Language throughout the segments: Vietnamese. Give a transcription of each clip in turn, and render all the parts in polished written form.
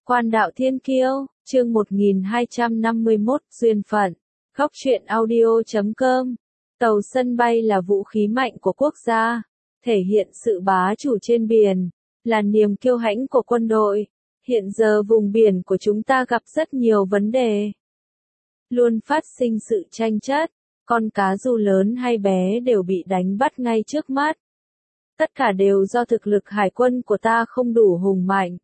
Quan đạo thiên kiêu, chương 1251, duyên phận. Góc truyện audio.com. Tàu sân bay là vũ khí mạnh của quốc gia, thể hiện sự bá chủ trên biển, là niềm kiêu hãnh của quân đội. Hiện giờ vùng biển của chúng ta gặp rất nhiều vấn đề. Luôn phát sinh sự tranh chấp, con cá dù lớn hay bé đều bị đánh bắt ngay trước mắt. Tất cả đều do thực lực hải quân của ta không đủ hùng mạnh.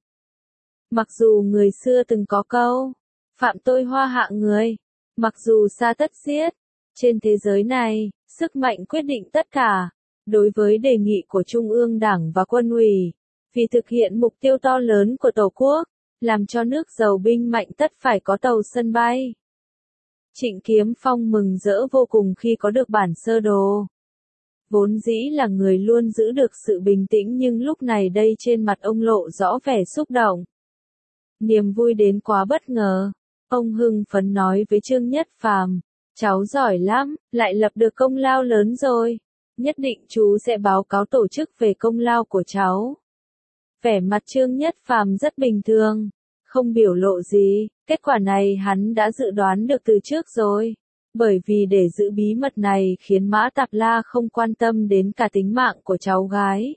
Mặc dù người xưa từng có câu, phạm tôi hoa hạ người, mặc dù xa tất giết, trên thế giới này, sức mạnh quyết định tất cả. Đối với đề nghị của Trung ương Đảng và Quân ủy, vì thực hiện mục tiêu to lớn của Tổ quốc, làm cho nước giàu binh mạnh tất phải có tàu sân bay. Trịnh Kiếm Phong mừng rỡ vô cùng khi có được bản sơ đồ. Vốn dĩ là người luôn giữ được sự bình tĩnh nhưng lúc này đây trên mặt ông lộ rõ vẻ xúc động. Niềm vui đến quá bất ngờ. Ông hưng phấn nói với Trương Nhất Phàm, cháu giỏi lắm, lại lập được công lao lớn rồi. Nhất định chú sẽ báo cáo tổ chức về công lao của cháu. Vẻ mặt Trương Nhất Phàm rất bình thường, không biểu lộ gì, kết quả này hắn đã dự đoán được từ trước rồi. Bởi vì để giữ bí mật này khiến Mã Tạp La không quan tâm đến cả tính mạng của cháu gái.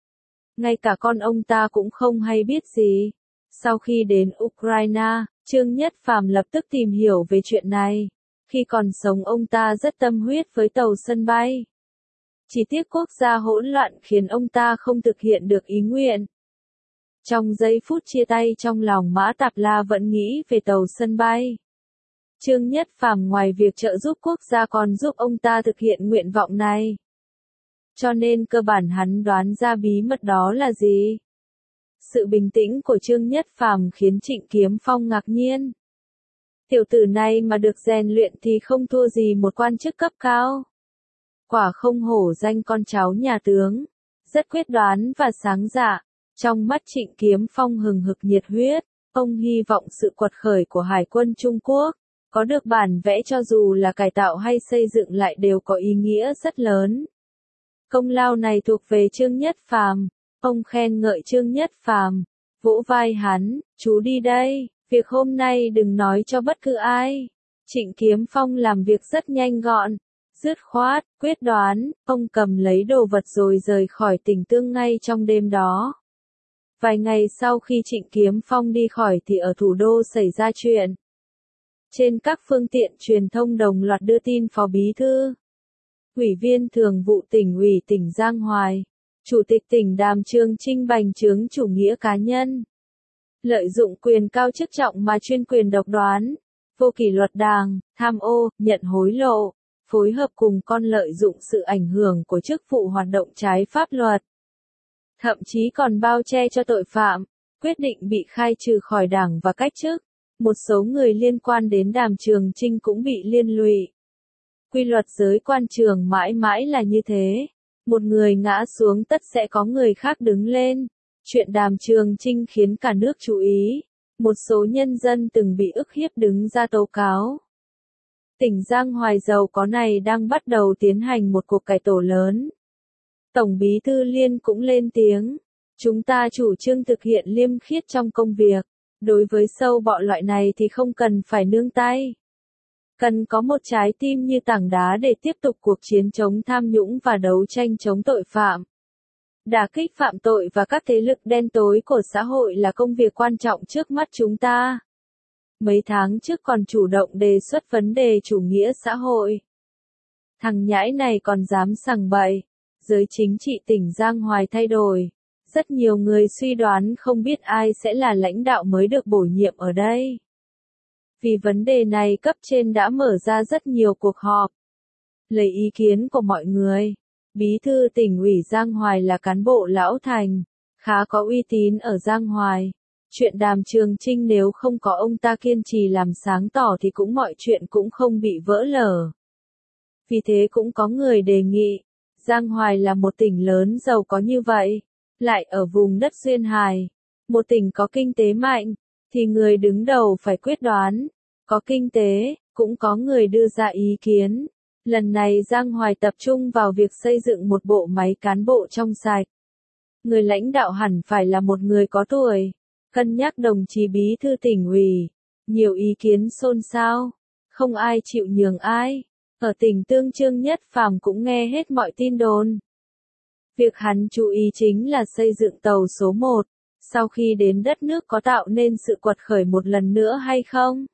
Ngay cả con ông ta cũng không hay biết gì. Sau khi đến Ukraine, Trương Nhất Phàm lập tức tìm hiểu về chuyện này. Khi còn sống ông ta rất tâm huyết với tàu sân bay. Chỉ tiếc quốc gia hỗn loạn khiến ông ta không thực hiện được ý nguyện. Trong giây phút chia tay trong lòng Mã Tạp La vẫn nghĩ về tàu sân bay. Trương Nhất Phàm ngoài việc trợ giúp quốc gia còn giúp ông ta thực hiện nguyện vọng này. Cho nên cơ bản hắn đoán ra bí mật đó là gì. Sự bình tĩnh của Trương Nhất Phàm khiến Trịnh Kiếm Phong ngạc nhiên. Tiểu tử này mà được rèn luyện thì không thua gì một quan chức cấp cao. Quả không hổ danh con cháu nhà tướng, rất quyết đoán và sáng dạ. Trong mắt Trịnh Kiếm Phong hừng hực nhiệt huyết, ông hy vọng sự quật khởi của Hải quân Trung Quốc, có được bản vẽ cho dù là cải tạo hay xây dựng lại đều có ý nghĩa rất lớn. Công lao này thuộc về Trương Nhất Phàm, ông khen ngợi Trương Nhất Phàm, vỗ vai hắn, chú đi đây, việc hôm nay đừng nói cho bất cứ ai. Trịnh Kiếm Phong làm việc rất nhanh gọn, dứt khoát, quyết đoán, ông cầm lấy đồ vật rồi rời khỏi Tỉnh Tương ngay trong đêm đó. Vài ngày sau khi Trịnh Kiếm Phong đi khỏi thì ở thủ đô xảy ra chuyện. Trên các phương tiện truyền thông đồng loạt đưa tin Phó Bí Thư, Ủy viên Thường vụ Tỉnh ủy tỉnh Giang Hoài, Chủ tịch tỉnh Đàm Trường Chinh bành trướng chủ nghĩa cá nhân. Lợi dụng quyền cao chức trọng mà chuyên quyền độc đoán, vô kỷ luật đảng, tham ô, nhận hối lộ, phối hợp cùng con lợi dụng sự ảnh hưởng của chức vụ hoạt động trái pháp luật. Thậm chí còn bao che cho tội phạm, quyết định bị khai trừ khỏi đảng và cách chức. Một số người liên quan đến Đàm Trường Chinh cũng bị liên lụy. Quy luật giới quan trường mãi mãi là như thế. Một người ngã xuống tất sẽ có người khác đứng lên. Chuyện Đàm Trường Chinh khiến cả nước chú ý. Một số nhân dân từng bị ức hiếp đứng ra tố cáo. Tỉnh Giang Hoài giàu có này đang bắt đầu tiến hành một cuộc cải tổ lớn. Tổng Bí thư Liên cũng lên tiếng. Chúng ta chủ trương thực hiện liêm khiết trong công việc. Đối với sâu bọ loại này thì không cần phải nương tay. Cần có một trái tim như tảng đá để tiếp tục cuộc chiến chống tham nhũng và đấu tranh chống tội phạm. Đả kích phạm tội và các thế lực đen tối của xã hội là công việc quan trọng trước mắt chúng ta. Mấy tháng trước còn chủ động đề xuất vấn đề chủ nghĩa xã hội. Thằng nhãi này còn dám sằng bậy. Giới chính trị tỉnh Giang Hoài thay đổi. Rất nhiều người suy đoán không biết ai sẽ là lãnh đạo mới được bổ nhiệm ở đây. Vì vấn đề này cấp trên đã mở ra rất nhiều cuộc họp. Lấy ý kiến của mọi người, Bí thư tỉnh ủy Giang Hoài là cán bộ lão thành, khá có uy tín ở Giang Hoài. Chuyện Đàm Trường Chinh nếu không có ông ta kiên trì làm sáng tỏ thì cũng mọi chuyện cũng không bị vỡ lở. Vì thế cũng có người đề nghị, Giang Hoài là một tỉnh lớn giàu có như vậy. Lại ở vùng đất duyên hải, một tỉnh có kinh tế mạnh, thì người đứng đầu phải quyết đoán, có kinh tế, cũng có người đưa ra ý kiến. Lần này Giang Hoài tập trung vào việc xây dựng một bộ máy cán bộ trong sạch. Người lãnh đạo hẳn phải là một người có tuổi, cân nhắc đồng chí bí thư tỉnh ủy. Nhiều ý kiến xôn xao, không ai chịu nhường ai. Ở tỉnh Tương Trương Nhất Phàm cũng nghe hết mọi tin đồn. Việc hắn chú ý chính là xây dựng tàu số 1, sau khi đến đất nước có tạo nên sự quật khởi một lần nữa hay không?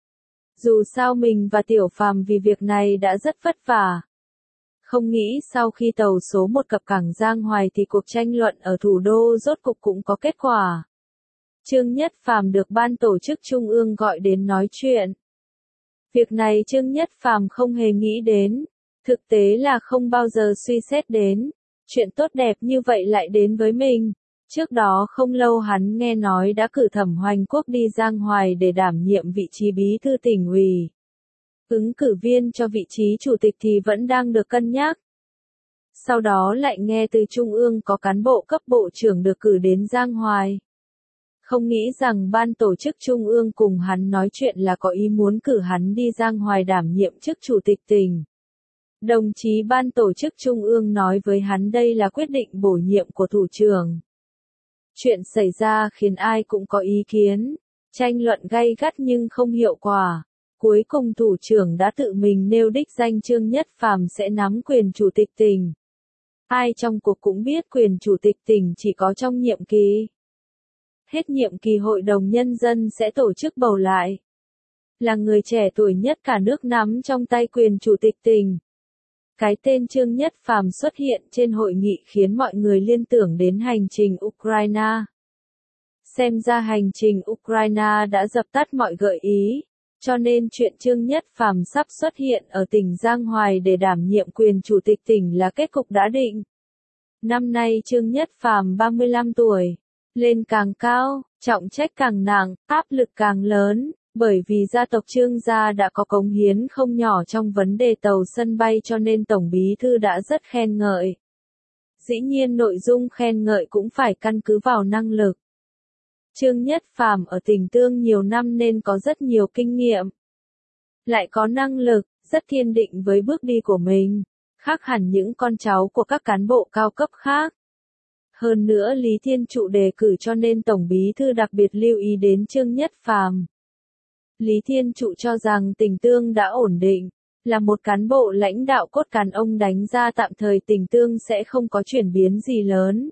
Dù sao mình và Tiểu Phàm vì việc này đã rất vất vả. Không nghĩ sau khi tàu số 1 cập cảng Giang Hoài thì cuộc tranh luận ở thủ đô rốt cục cũng có kết quả. Trương Nhất Phàm được ban tổ chức Trung ương gọi đến nói chuyện. Việc này Trương Nhất Phàm không hề nghĩ đến, thực tế là không bao giờ suy xét đến. Chuyện tốt đẹp như vậy lại đến với mình. Trước đó không lâu hắn nghe nói đã cử Thẩm Hoành Quốc đi Giang Hoài để đảm nhiệm vị trí bí thư tỉnh ủy. Ứng cử viên cho vị trí chủ tịch thì vẫn đang được cân nhắc. Sau đó lại nghe từ Trung ương có cán bộ cấp bộ trưởng được cử đến Giang Hoài. Không nghĩ rằng ban tổ chức Trung ương cùng hắn nói chuyện là có ý muốn cử hắn đi Giang Hoài đảm nhiệm chức chủ tịch tỉnh. Đồng chí ban tổ chức Trung ương nói với hắn đây là quyết định bổ nhiệm của thủ trưởng. Chuyện xảy ra khiến ai cũng có ý kiến, tranh luận gay gắt nhưng không hiệu quả. Cuối cùng thủ trưởng đã tự mình nêu đích danh Trương Nhất Phàm sẽ nắm quyền chủ tịch tỉnh. Ai trong cuộc cũng biết quyền chủ tịch tỉnh chỉ có trong nhiệm kỳ. Hết nhiệm kỳ Hội đồng Nhân dân sẽ tổ chức bầu lại. Là người trẻ tuổi nhất cả nước nắm trong tay quyền chủ tịch tỉnh. Cái tên Trương Nhất Phàm xuất hiện trên hội nghị khiến mọi người liên tưởng đến hành trình Ukraine. Xem ra hành trình Ukraine đã dập tắt mọi gợi ý, cho nên chuyện Trương Nhất Phàm sắp xuất hiện ở tỉnh Giang Hoài để đảm nhiệm quyền chủ tịch tỉnh là kết cục đã định. Năm nay Trương Nhất Phàm 35 tuổi, lên càng cao, trọng trách càng nặng, áp lực càng lớn. Bởi vì gia tộc Trương gia đã có cống hiến không nhỏ trong vấn đề tàu sân bay cho nên Tổng Bí thư đã rất khen ngợi. Dĩ nhiên nội dung khen ngợi cũng phải căn cứ vào năng lực. Trương Nhất Phàm ở tỉnh Tương nhiều năm nên có rất nhiều kinh nghiệm. Lại có năng lực, rất kiên định với bước đi của mình, khác hẳn những con cháu của các cán bộ cao cấp khác. Hơn nữa Lý Thiên Trụ đề cử cho nên Tổng Bí thư đặc biệt lưu ý đến Trương Nhất Phàm. Lý Thiên Trụ cho rằng tỉnh Tương đã ổn định, là một cán bộ lãnh đạo cốt cán ông đánh ra tạm thời tỉnh Tương sẽ không có chuyển biến gì lớn.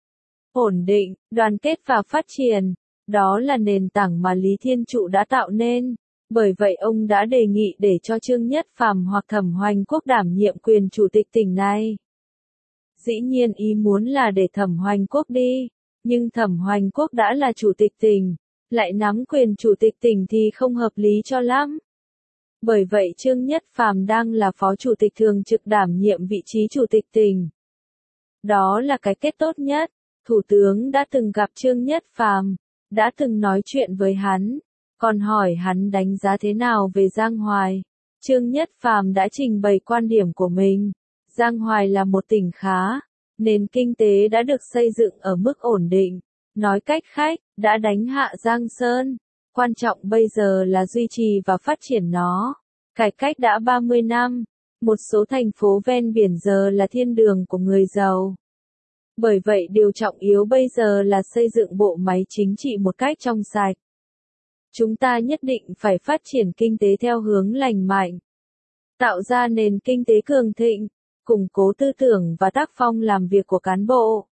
Ổn định, đoàn kết và phát triển, đó là nền tảng mà Lý Thiên Trụ đã tạo nên, bởi vậy ông đã đề nghị để cho Trương Nhất Phàm hoặc Thẩm Hoành Quốc đảm nhiệm quyền chủ tịch tỉnh này. Dĩ nhiên ý muốn là để Thẩm Hoành Quốc đi, nhưng Thẩm Hoành Quốc đã là chủ tịch tỉnh. Lại nắm quyền chủ tịch tỉnh thì không hợp lý cho lắm. Bởi vậy Trương Nhất Phàm đang là phó chủ tịch thường trực đảm nhiệm vị trí chủ tịch tỉnh. Đó là cái kết tốt nhất. Thủ tướng đã từng gặp Trương Nhất Phàm, đã từng nói chuyện với hắn, còn hỏi hắn đánh giá thế nào về Giang Hoài. Trương Nhất Phàm đã trình bày quan điểm của mình. Giang Hoài là một tỉnh khá, nền kinh tế đã được xây dựng ở mức ổn định. Nói cách khác, đã đánh hạ Giang Sơn. Quan trọng bây giờ là duy trì và phát triển nó. Cải cách đã 30 năm. Một số thành phố ven biển giờ là thiên đường của người giàu. Bởi vậy điều trọng yếu bây giờ là xây dựng bộ máy chính trị một cách trong sạch. Chúng ta nhất định phải phát triển kinh tế theo hướng lành mạnh. Tạo ra nền kinh tế cường thịnh, củng cố tư tưởng và tác phong làm việc của cán bộ.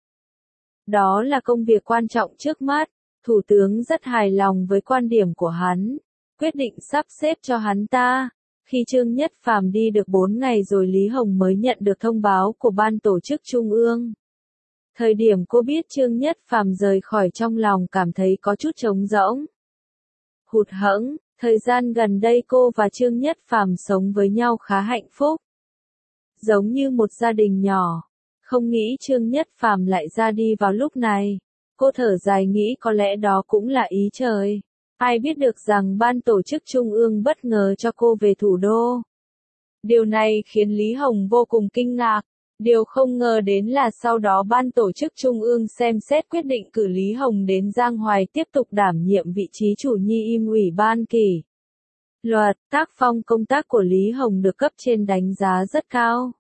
Đó là công việc quan trọng trước mắt. Thủ tướng rất hài lòng với quan điểm của hắn, quyết định sắp xếp cho hắn ta. Khi Trương Nhất Phàm đi được 4 ngày rồi Lý Hồng mới nhận được thông báo của ban tổ chức Trung ương. Thời điểm cô biết Trương Nhất Phàm rời khỏi trong lòng cảm thấy có chút trống rỗng. Hụt hẫng, thời gian gần đây cô và Trương Nhất Phàm sống với nhau khá hạnh phúc. Giống như một gia đình nhỏ. Không nghĩ Trương Nhất Phàm lại ra đi vào lúc này. Cô thở dài nghĩ có lẽ đó cũng là ý trời. Ai biết được rằng ban tổ chức Trung ương bất ngờ cho cô về thủ đô. Điều này khiến Lý Hồng vô cùng kinh ngạc. Điều không ngờ đến là sau đó ban tổ chức Trung ương xem xét quyết định cử Lý Hồng đến Giang Hoài tiếp tục đảm nhiệm vị trí chủ nhiệm ủy ban kỷ luật. Tác phong công tác của Lý Hồng được cấp trên đánh giá rất cao.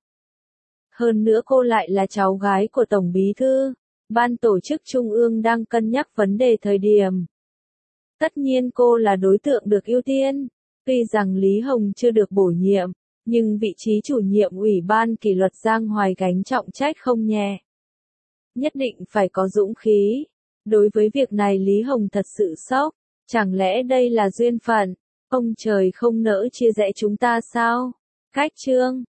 Hơn nữa cô lại là cháu gái của Tổng Bí thư. Ban tổ chức Trung ương đang cân nhắc vấn đề thời điểm Tất nhiên cô là đối tượng được ưu tiên. Tuy rằng Lý Hồng chưa được bổ nhiệm, nhưng vị trí chủ nhiệm Ủy ban kỷ luật Giang Hoài gánh trọng trách không nhẹ. Nhất định phải có dũng khí. Đối với việc này Lý Hồng thật sự sốc. Chẳng lẽ đây là duyên phận? Ông trời không nỡ chia rẽ chúng ta sao? Cách chương